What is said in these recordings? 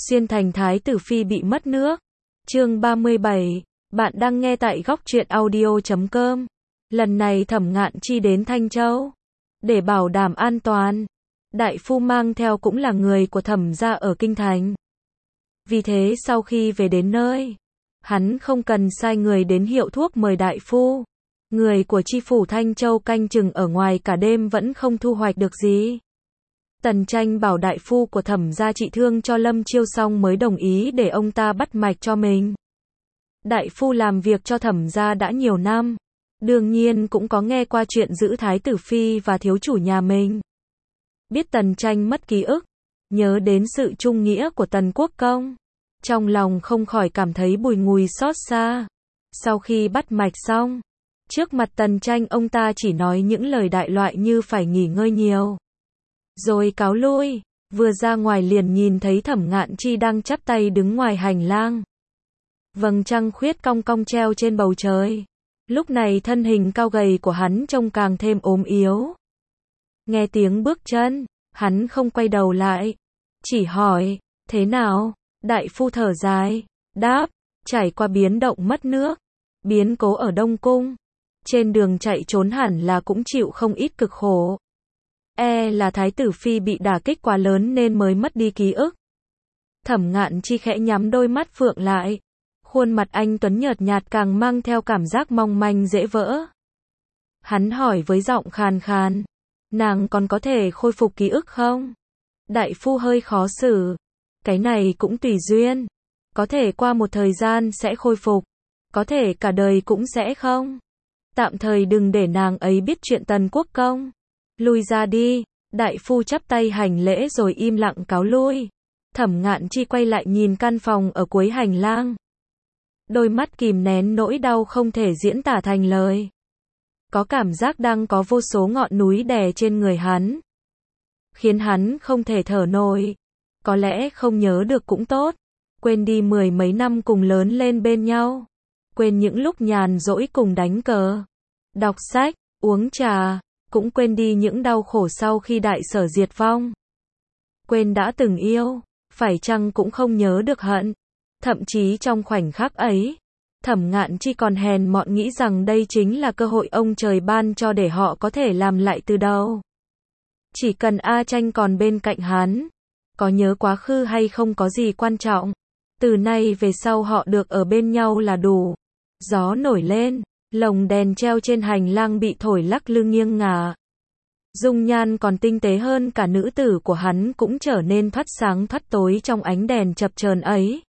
Xuyên thành thái tử phi bị mất nước. Chương 37, bạn đang nghe tại góc truyện audio.com. Lần này Thẩm Ngạn Chi đến Thanh Châu để bảo đảm an toàn. Đại phu mang theo cũng là người của Thẩm gia ở kinh thành. Vì thế sau khi về đến nơi, hắn không cần sai người đến hiệu thuốc mời đại phu. Người của chi phủ Thanh Châu canh chừng ở ngoài cả đêm vẫn không thu hoạch được gì. Tần Tranh bảo đại phu của Thẩm gia trị thương cho Lâm Chiêu xong mới đồng ý để ông ta bắt mạch cho mình. Đại phu làm việc cho Thẩm gia đã nhiều năm, đương nhiên cũng có nghe qua chuyện giữ thái tử phi và thiếu chủ nhà mình. Biết Tần Tranh mất ký ức, nhớ đến sự trung nghĩa của Tần Quốc Công, trong lòng không khỏi cảm thấy bùi ngùi xót xa. Sau khi bắt mạch xong, trước mặt Tần Tranh ông ta chỉ nói những lời đại loại như phải nghỉ ngơi nhiều, rồi cáo lui. Vừa ra ngoài liền nhìn thấy Thẩm Ngạn Chi đang chắp tay đứng ngoài hành lang. Vầng trăng khuyết cong cong treo trên bầu trời. Lúc này thân hình cao gầy của hắn trông càng thêm ốm yếu. Nghe tiếng bước chân, hắn không quay đầu lại, chỉ hỏi, thế nào? Đại phu thở dài, đáp, trải qua biến động mất nước, biến cố ở Đông Cung. Trên đường chạy trốn hẳn là cũng chịu không ít cực khổ. Là thái tử phi bị đả kích quá lớn nên mới mất đi ký ức. Thẩm Ngạn Chi khẽ nhắm đôi mắt phượng lại. Khuôn mặt anh tuấn nhợt nhạt càng mang theo cảm giác mong manh dễ vỡ. Hắn hỏi với giọng khàn khàn, nàng còn có thể khôi phục ký ức không? Đại phu hơi khó xử, cái này cũng tùy duyên. Có thể qua một thời gian sẽ khôi phục, có thể cả đời cũng sẽ không. Tạm thời đừng để nàng ấy biết chuyện Tần Quốc Công. Lui ra đi. Đại phu chắp tay hành lễ rồi im lặng cáo lui. Thẩm Ngạn Chi quay lại nhìn căn phòng ở cuối hành lang. Đôi mắt kìm nén nỗi đau không thể diễn tả thành lời. Có cảm giác đang có vô số ngọn núi đè trên người hắn, khiến hắn không thể thở nổi. Có lẽ không nhớ được cũng tốt. Quên đi mười mấy năm cùng lớn lên bên nhau. Quên những lúc nhàn rỗi cùng đánh cờ, đọc sách, uống trà. Cũng quên đi những đau khổ sau khi đại sở diệt vong. Quên đã từng yêu, phải chăng cũng không nhớ được hận. Thậm chí trong khoảnh khắc ấy, Thẩm Ngạn Chi còn hèn mọn nghĩ rằng đây chính là cơ hội ông trời ban cho để họ có thể làm lại từ đầu. Chỉ cần A Tranh còn bên cạnh hắn, có nhớ quá khứ hay không có gì quan trọng. Từ nay về sau họ được ở bên nhau là đủ. Gió nổi lên. Lồng đèn treo trên hành lang bị thổi lắc lư nghiêng ngả. Dung nhan còn tinh tế hơn cả nữ tử của hắn cũng trở nên thoát sáng thoát tối trong ánh đèn chập chờn ấy.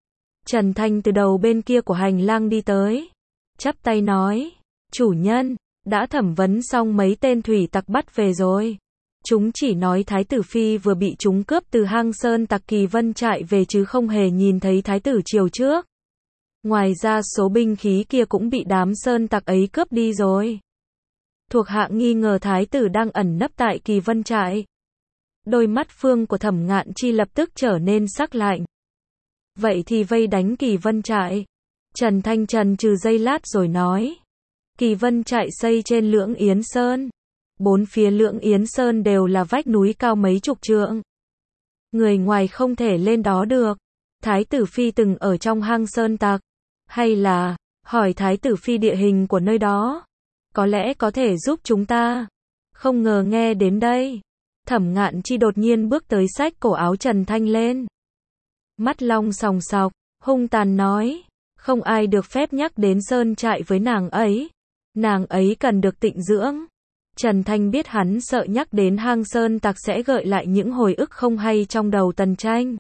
Trần Thanh từ đầu bên kia của hành lang đi tới, chắp tay nói, chủ nhân, đã thẩm vấn xong mấy tên thủy tặc bắt về rồi. Chúng chỉ nói thái tử phi vừa bị chúng cướp từ hang sơn tặc Kỳ Vân trại về chứ không hề nhìn thấy thái tử chiều trước. Ngoài ra số binh khí kia cũng bị đám sơn tặc ấy cướp đi rồi. Thuộc hạ nghi ngờ thái tử đang ẩn nấp tại Kỳ Vân trại. Đôi mắt phương của Thẩm Ngạn Chi lập tức trở nên sắc lạnh. Vậy thì vây đánh Kỳ Vân trại. Trần Thanh trần trừ giây lát rồi nói. Kỳ Vân trại xây trên Lưỡng Yến Sơn. Bốn phía Lưỡng Yến Sơn đều là vách núi cao mấy chục trượng. Người ngoài không thể lên đó được. Thái tử phi từng ở trong hang sơn tặc. Hay là, hỏi thái tử phi địa hình của nơi đó. Có lẽ có thể giúp chúng ta. Không ngờ nghe đến đây. Thẩm Ngạn Chi đột nhiên bước tới xách cổ áo Trần Thanh lên. Mắt long sòng sọc, hung tàn nói. Không ai được phép nhắc đến sơn trại với nàng ấy. Nàng ấy cần được tịnh dưỡng. Trần Thanh biết hắn sợ nhắc đến hang sơn tặc sẽ gợi lại những hồi ức không hay trong đầu Tần Tranh.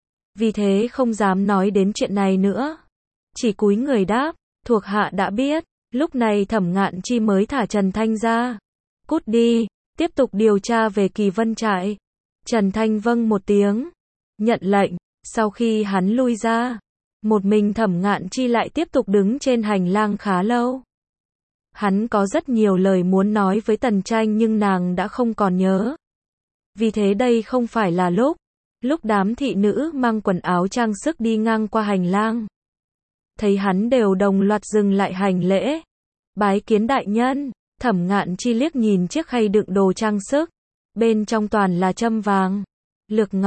Vì thế không dám nói đến chuyện này nữa. Chỉ cúi người đáp, thuộc hạ đã biết. Lúc này Thẩm Ngạn Chi mới thả Trần Thanh ra. Cút đi, tiếp tục điều tra về Kỳ Vân trại. Trần Thanh vâng một tiếng, nhận lệnh. Sau khi hắn lui ra, một mình Thẩm Ngạn Chi lại tiếp tục đứng trên hành lang khá lâu. Hắn có rất nhiều lời muốn nói với Tần Tranh nhưng nàng đã không còn nhớ. Vì thế đây không phải là lúc đám thị nữ mang quần áo trang sức đi ngang qua hành lang. Thấy hắn đều đồng loạt dừng lại hành lễ. Bái kiến đại nhân. Thẩm Ngạn Chi liếc nhìn chiếc khay đựng đồ trang sức. Bên trong toàn là trâm vàng, lược ngọc,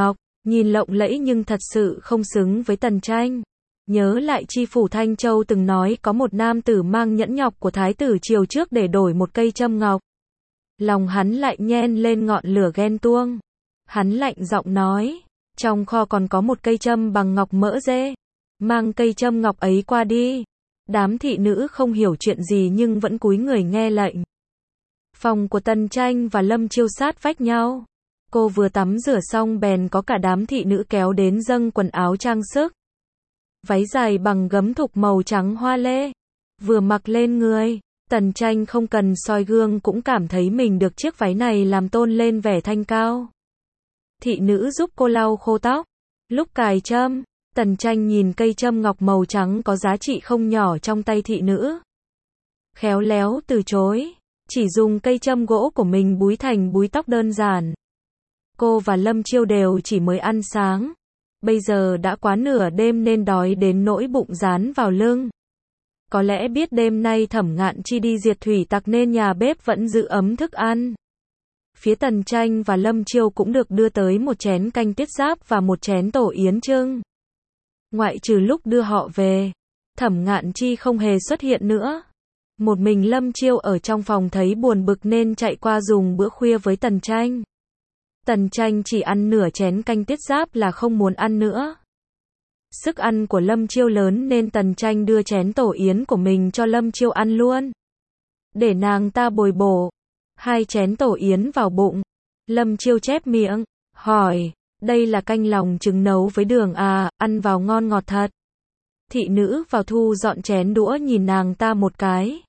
nhìn lộng lẫy nhưng thật sự không xứng với Tần Tranh. Nhớ lại chi phủ Thanh Châu từng nói có một nam tử mang nhẫn ngọc của thái tử triều trước để đổi một cây châm ngọc. Lòng hắn lại nhen lên ngọn lửa ghen tuông. Hắn lạnh giọng nói, trong kho còn có một cây châm bằng ngọc mỡ dê. Mang cây châm ngọc ấy qua đi. Đám thị nữ không hiểu chuyện gì nhưng vẫn cúi người nghe lệnh. Phòng của Tần Tranh và Lâm Chiêu sát vách nhau. Cô vừa tắm rửa xong bèn có cả đám thị nữ kéo đến dâng quần áo trang sức. Váy dài bằng gấm thục màu trắng hoa lê. Vừa mặc lên người, Tần Tranh không cần soi gương cũng cảm thấy mình được chiếc váy này làm tôn lên vẻ thanh cao. Thị nữ giúp cô lau khô tóc. Lúc cài châm, Tần Tranh nhìn cây châm ngọc màu trắng có giá trị không nhỏ trong tay thị nữ. Khéo léo từ chối, chỉ dùng cây châm gỗ của mình búi thành búi tóc đơn giản. Cô và Lâm Chiêu đều chỉ mới ăn sáng. Bây giờ đã quá nửa đêm nên đói đến nỗi bụng dán vào lưng. Có lẽ biết đêm nay Thẩm Ngạn Chi đi diệt thủy tặc nên nhà bếp vẫn giữ ấm thức ăn. Phía Tần Tranh và Lâm Chiêu cũng được đưa tới một chén canh tiết giáp và một chén tổ yến trưng. Ngoại trừ lúc đưa họ về, Thẩm Ngạn Chi không hề xuất hiện nữa. Một mình Lâm Chiêu ở trong phòng thấy buồn bực nên chạy qua dùng bữa khuya với Tần Tranh. Tần Tranh chỉ ăn nửa chén canh tiết giáp là không muốn ăn nữa. Sức ăn của Lâm Chiêu lớn nên Tần Tranh đưa chén tổ yến của mình cho Lâm Chiêu ăn luôn. Để nàng ta bồi bổ. 2 chén tổ yến vào bụng. Lâm Chiêu chép miệng, hỏi, đây là canh lòng trứng nấu với đường à, ăn vào ngon ngọt thật. Thị nữ vào thu dọn chén đũa nhìn nàng ta một cái.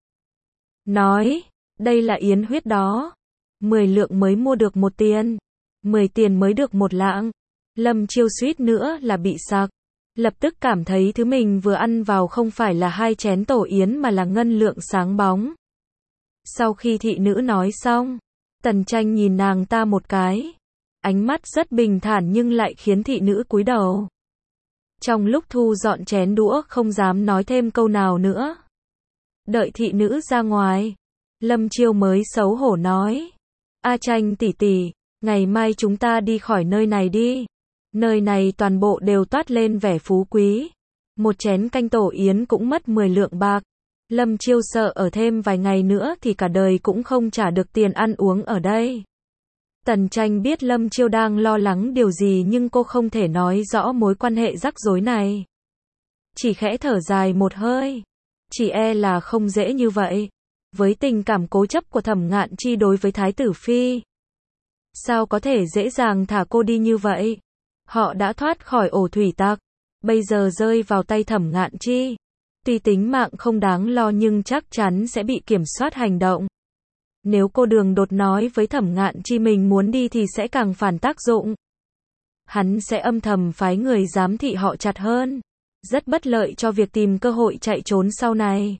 Nói, đây là yến huyết đó. 10 lượng mới mua được 1 tiền. 10 tiền mới được 1 lạng. Lâm Chiêu suýt nữa là bị sặc. Lập tức cảm thấy thứ mình vừa ăn vào không phải là 2 chén tổ yến mà là ngân lượng sáng bóng. Sau khi thị nữ nói xong, Tần Tranh nhìn nàng ta một cái. Ánh mắt rất bình thản nhưng lại khiến thị nữ cúi đầu. Trong lúc thu dọn chén đũa không dám nói thêm câu nào nữa. Đợi thị nữ ra ngoài, Lâm Chiêu mới xấu hổ nói. A Tranh tỷ tỷ, ngày mai chúng ta đi khỏi nơi này đi. Nơi này toàn bộ đều toát lên vẻ phú quý. Một chén canh tổ yến cũng mất 10 lượng bạc. Lâm Chiêu sợ ở thêm vài ngày nữa thì cả đời cũng không trả được tiền ăn uống ở đây. Tần Tranh biết Lâm Chiêu đang lo lắng điều gì nhưng cô không thể nói rõ mối quan hệ rắc rối này. Chỉ khẽ thở dài một hơi. Chỉ e là không dễ như vậy. Với tình cảm cố chấp của Thẩm Ngạn Chi đối với Thái tử Phi. Sao có thể dễ dàng thả cô đi như vậy? Họ đã thoát khỏi ổ thủy tặc. Bây giờ rơi vào tay Thẩm Ngạn Chi. Tuy tính mạng không đáng lo nhưng chắc chắn sẽ bị kiểm soát hành động. Nếu cô Đường đột nói với Thẩm Ngạn Chi mình muốn đi thì sẽ càng phản tác dụng. Hắn sẽ âm thầm phái người giám thị họ chặt hơn. Rất bất lợi cho việc tìm cơ hội chạy trốn sau này.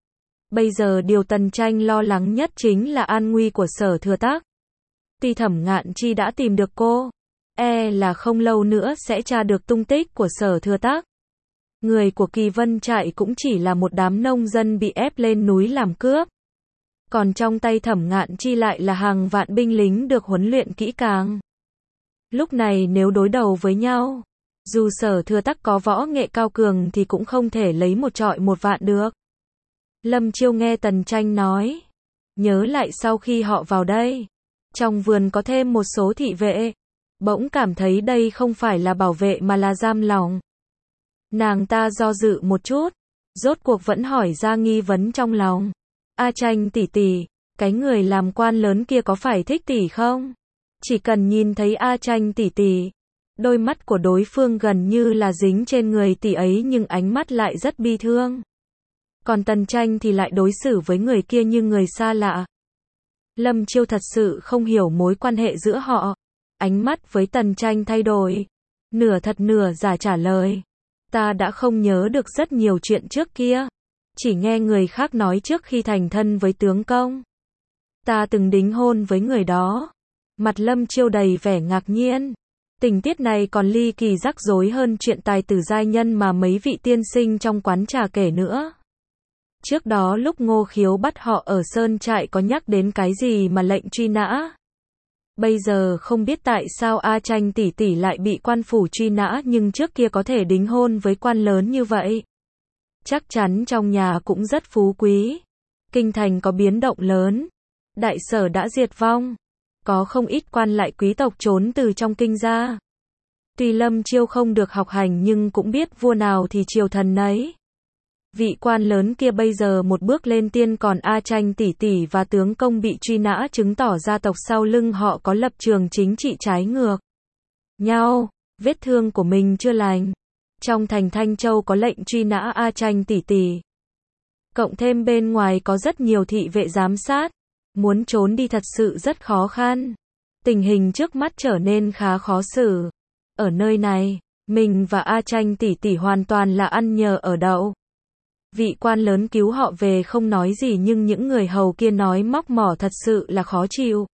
Bây giờ điều Tần Tranh lo lắng nhất chính là an nguy của Sở Thừa Tắc. Tuy Thẩm Ngạn Chi đã tìm được cô, e là không lâu nữa sẽ tra được tung tích của Sở Thừa Tắc. Người của Kỳ Vân Trại cũng chỉ là một đám nông dân bị ép lên núi làm cướp. Còn trong tay Thẩm Ngạn Chi lại là hàng vạn binh lính được huấn luyện kỹ càng. Lúc này nếu đối đầu với nhau, dù Sở Thừa Tắc có võ nghệ cao cường thì cũng không thể lấy một trọi một vạn được. Lâm Chiêu nghe Tần Tranh nói, nhớ lại sau khi họ vào đây, trong vườn có thêm một số thị vệ, bỗng cảm thấy đây không phải là bảo vệ mà là giam lỏng. Nàng ta do dự một chút, rốt cuộc vẫn hỏi ra nghi vấn trong lòng. A Tranh tỷ tỷ, cái người làm quan lớn kia có phải thích tỷ không? Chỉ cần nhìn thấy A Tranh tỷ tỷ, đôi mắt của đối phương gần như là dính trên người tỷ ấy nhưng ánh mắt lại rất bi thương. Còn Tần Tranh thì lại đối xử với người kia như người xa lạ. Lâm Chiêu thật sự không hiểu mối quan hệ giữa họ. Ánh mắt với Tần Tranh thay đổi. Nửa thật nửa giả trả lời. Ta đã không nhớ được rất nhiều chuyện trước kia. Chỉ nghe người khác nói trước khi thành thân với tướng công. Ta từng đính hôn với người đó. Mặt Lâm Chiêu đầy vẻ ngạc nhiên. Tình tiết này còn ly kỳ rắc rối hơn chuyện tài tử giai nhân mà mấy vị tiên sinh trong quán trà kể nữa. Trước đó lúc Ngô Khiếu bắt họ ở Sơn Trại có nhắc đến cái gì mà lệnh truy nã. Bây giờ không biết tại sao A Tranh tỷ tỷ lại bị quan phủ truy nã nhưng trước kia có thể đính hôn với quan lớn như vậy. Chắc chắn trong nhà cũng rất phú quý. Kinh thành có biến động lớn. Đại sở đã diệt vong. Có không ít quan lại quý tộc trốn từ trong kinh ra. Tuy Lâm Chiêu không được học hành nhưng cũng biết vua nào thì triều thần nấy. Vị quan lớn kia bây giờ một bước lên tiên, còn A Tranh tỷ tỷ và tướng công bị truy nã chứng tỏ gia tộc sau lưng họ có lập trường chính trị trái ngược nhau. Vết thương của mình chưa lành. Trong thành Thanh Châu có lệnh truy nã A Tranh tỷ tỷ. Cộng thêm bên ngoài có rất nhiều thị vệ giám sát. Muốn trốn đi thật sự rất khó khăn. Tình hình trước mắt trở nên khá khó xử. Ở nơi này, mình và A Tranh tỷ tỷ hoàn toàn là ăn nhờ ở đậu. Vị quan lớn cứu họ về không nói gì nhưng những người hầu kia nói móc mỏ thật sự là khó chịu.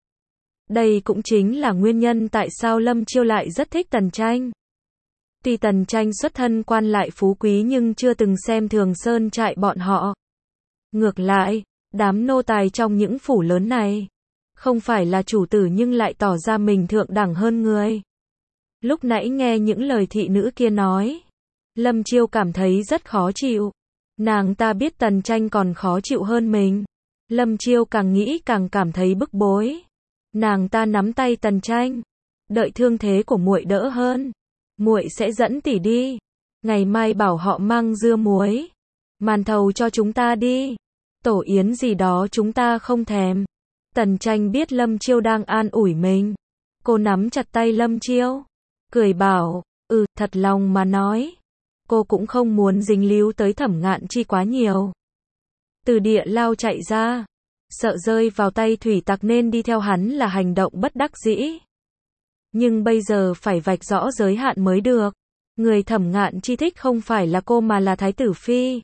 Đây cũng chính là nguyên nhân tại sao Lâm Chiêu lại rất thích Tần Tranh. Tuy Tần Tranh xuất thân quan lại phú quý nhưng chưa từng xem thường sơn trại bọn họ. Ngược lại, đám nô tài trong những phủ lớn này, không phải là chủ tử nhưng lại tỏ ra mình thượng đẳng hơn người. Lúc nãy nghe những lời thị nữ kia nói, Lâm Chiêu cảm thấy rất khó chịu. Nàng ta biết Tần Tranh còn khó chịu hơn mình. Lâm Chiêu càng nghĩ càng cảm thấy bức bối. Nàng ta nắm tay Tần Tranh, đợi thương thế của muội đỡ hơn, muội sẽ dẫn tỷ đi. Ngày mai bảo họ mang dưa muối, màn thầu cho chúng ta đi. Tổ yến gì đó chúng ta không thèm. Tần Tranh biết Lâm Chiêu đang an ủi mình. Cô nắm chặt tay Lâm Chiêu, cười bảo, thật lòng mà nói. Cô cũng không muốn dính líu tới Thẩm Ngạn Chi quá nhiều. Từ địa lao chạy ra, sợ rơi vào tay thủy tặc nên đi theo hắn là hành động bất đắc dĩ. Nhưng bây giờ phải vạch rõ giới hạn mới được. Người Thẩm Ngạn Chi thích không phải là cô mà là Thái tử Phi.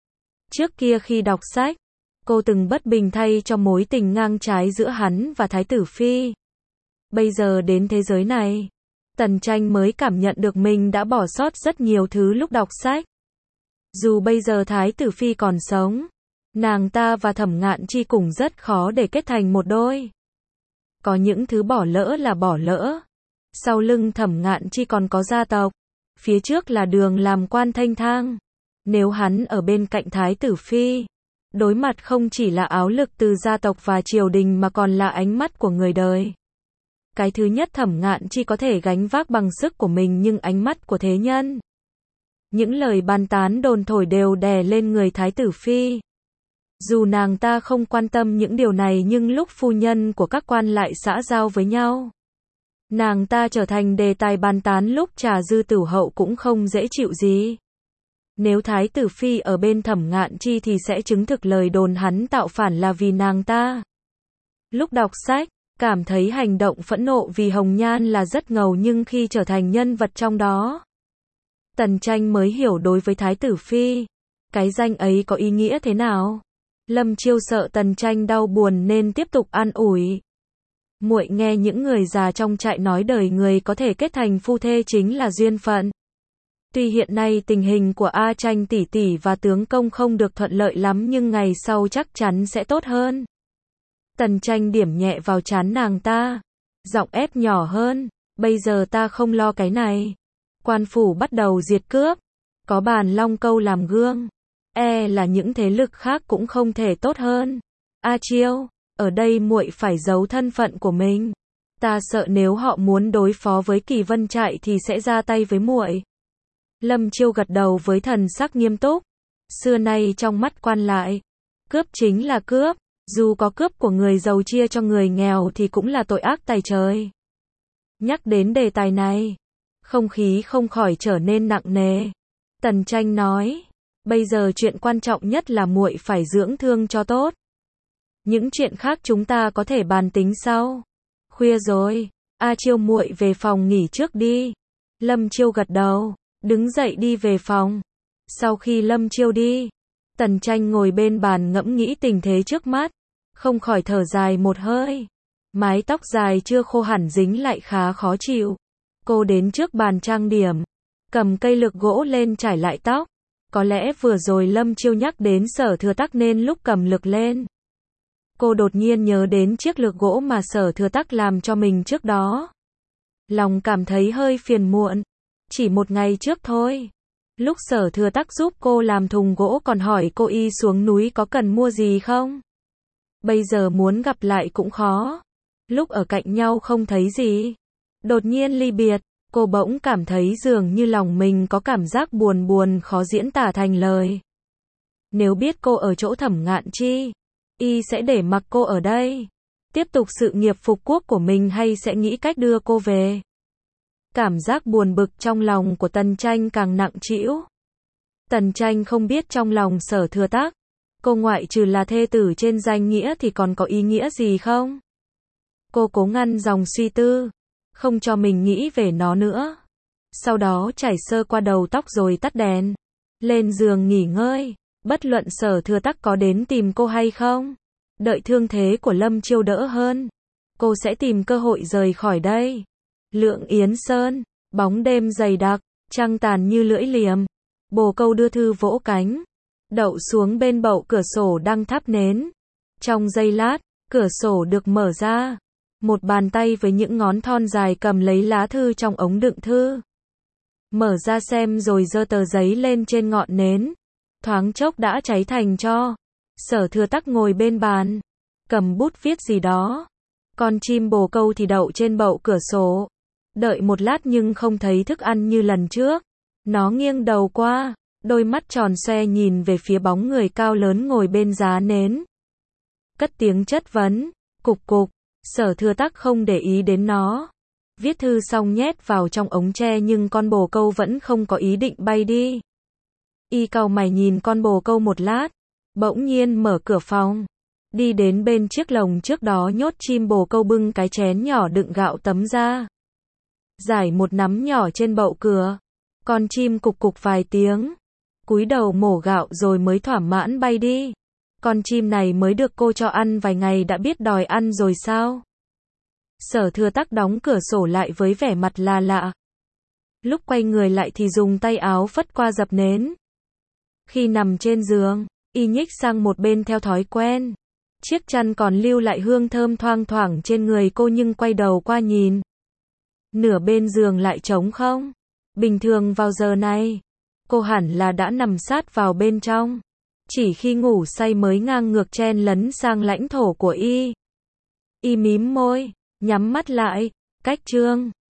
Trước kia khi đọc sách, cô từng bất bình thay cho mối tình ngang trái giữa hắn và Thái tử Phi. Bây giờ đến thế giới này, Tần Tranh mới cảm nhận được mình đã bỏ sót rất nhiều thứ lúc đọc sách. Dù bây giờ Thái tử Phi còn sống, nàng ta và Thẩm Ngạn Chi cũng rất khó để kết thành một đôi. Có những thứ bỏ lỡ là bỏ lỡ. Sau lưng Thẩm Ngạn Chi còn có gia tộc. Phía trước là đường làm quan thanh thang. Nếu hắn ở bên cạnh Thái tử Phi, đối mặt không chỉ là áo lực từ gia tộc và triều đình mà còn là ánh mắt của người đời. Cái thứ nhất Thẩm Ngạn Chi có thể gánh vác bằng sức của mình nhưng ánh mắt của thế nhân. Những lời bàn tán đồn thổi đều đè lên người Thái tử Phi. Dù nàng ta không quan tâm những điều này nhưng lúc phu nhân của các quan lại xã giao với nhau, nàng ta trở thành đề tài bàn tán lúc trà dư tửu hậu cũng không dễ chịu gì. Nếu Thái tử Phi ở bên Thẩm Ngạn Chi thì sẽ chứng thực lời đồn hắn tạo phản là vì nàng ta. Lúc đọc sách, cảm thấy hành động phẫn nộ vì Hồng Nhan là rất ngầu nhưng khi trở thành nhân vật trong đó, Tần Tranh mới hiểu đối với Thái tử Phi, cái danh ấy có ý nghĩa thế nào. Lâm Chiêu sợ Tần Tranh đau buồn nên tiếp tục an ủi. Muội nghe những người già trong trại nói đời người có thể kết thành phu thê chính là duyên phận. Tuy hiện nay tình hình của A Tranh tỷ tỷ và tướng công không được thuận lợi lắm nhưng ngày sau chắc chắn sẽ tốt hơn. Tần Tranh điểm nhẹ vào trán nàng ta, giọng ép nhỏ hơn, bây giờ ta không lo cái này. Quan phủ bắt đầu diệt cướp, có Bàn Long Câu làm gương, là những thế lực khác cũng không thể tốt hơn. A Chiêu, ở đây muội phải giấu thân phận của mình. Ta sợ nếu họ muốn đối phó với Kỳ Vân Trại thì sẽ ra tay với muội. Lâm Chiêu gật đầu với thần sắc nghiêm túc. Xưa nay trong mắt quan lại, cướp chính là cướp, dù có cướp của người giàu chia cho người nghèo thì cũng là tội ác tày trời. Nhắc đến đề tài này, không khí không khỏi trở nên nặng nề. Tần Tranh nói, bây giờ chuyện quan trọng nhất là muội phải dưỡng thương cho tốt. Những chuyện khác chúng ta có thể bàn tính sau. Khuya rồi, A Chiêu muội về phòng nghỉ trước đi. Lâm Chiêu gật đầu, đứng dậy đi về phòng. Sau khi Lâm Chiêu đi, Tần Tranh ngồi bên bàn ngẫm nghĩ tình thế trước mắt, không khỏi thở dài một hơi. Mái tóc dài chưa khô hẳn dính lại khá khó chịu. Cô đến trước bàn trang điểm, cầm cây lược gỗ lên trải lại tóc. Có lẽ vừa rồi Lâm Chiêu nhắc đến Sở Thừa Tắc nên lúc cầm lược lên, Cô đột nhiên nhớ đến chiếc lược gỗ mà Sở Thừa Tắc làm cho mình trước đó. Lòng cảm thấy hơi phiền muộn. Chỉ một ngày trước thôi. Lúc Sở Thừa Tắc giúp cô làm thùng gỗ còn hỏi cô y xuống núi có cần mua gì không? Bây giờ muốn gặp lại cũng khó. Lúc ở cạnh nhau không thấy gì. Đột nhiên ly biệt, cô bỗng cảm thấy dường như lòng mình có cảm giác buồn buồn khó diễn tả thành lời. Nếu biết cô ở chỗ Thẩm Ngạn Chi, y sẽ để mặc cô ở đây, tiếp tục sự nghiệp phục quốc của mình hay sẽ nghĩ cách đưa cô về. Cảm giác buồn bực trong lòng của Tần Tranh càng nặng trĩu. Tần Tranh không biết trong lòng Sở Thừa Tắc, cô ngoại trừ là thê tử trên danh nghĩa thì còn có ý nghĩa gì không? Cô cố ngăn dòng suy tư, không cho mình nghĩ về nó nữa. Sau đó chải sơ qua đầu tóc rồi tắt đèn, lên giường nghỉ ngơi. Bất luận Sở Thừa Tắc có đến tìm cô hay không, đợi thương thế của Lâm Chiêu đỡ hơn, cô sẽ tìm cơ hội rời khỏi đây. Lượng Yến Sơn, bóng đêm dày đặc, trăng tàn như lưỡi liềm. Bồ Câu đưa thư vỗ cánh, đậu xuống bên bậu cửa sổ đang thắp nến. Trong giây lát, cửa sổ được mở ra. Một bàn tay với những ngón thon dài cầm lấy lá thư trong ống đựng thư. Mở ra xem rồi giơ tờ giấy lên trên ngọn nến. Thoáng chốc đã cháy thành tro. Sở Thừa Tắc ngồi bên bàn, cầm bút viết gì đó. Con chim bồ câu thì đậu trên bậu cửa sổ. Đợi một lát nhưng không thấy thức ăn như lần trước. Nó nghiêng đầu qua, đôi mắt tròn xoe nhìn về phía bóng người cao lớn ngồi bên giá nến. Cất tiếng chất vấn, cục cục. Sở Thừa Tắc không để ý đến nó. Viết thư xong nhét vào trong ống tre nhưng con bồ câu vẫn không có ý định bay đi. Y cau mày nhìn con bồ câu một lát, bỗng nhiên mở cửa phòng, đi đến bên chiếc lồng trước đó nhốt chim bồ câu bưng cái chén nhỏ đựng gạo tấm ra. Giải một nắm nhỏ trên bậu cửa, con chim cục cục vài tiếng, cúi đầu mổ gạo rồi mới thỏa mãn bay đi. Con chim này mới được cô cho ăn vài ngày đã biết đòi ăn rồi sao? Sở Thừa Tắc đóng cửa sổ lại với vẻ mặt là lạ. Lúc quay người lại thì dùng tay áo phất qua dập nến. Khi nằm trên giường, y nhích sang một bên theo thói quen. Chiếc chăn còn lưu lại hương thơm thoang thoảng trên người cô nhưng quay đầu qua nhìn. Nửa bên giường lại trống không. Bình thường vào giờ này, cô hẳn là đã nằm sát vào bên trong. Chỉ khi ngủ say mới ngang ngược chen lấn sang lãnh thổ của y. Y mím môi, nhắm mắt lại, cách chương.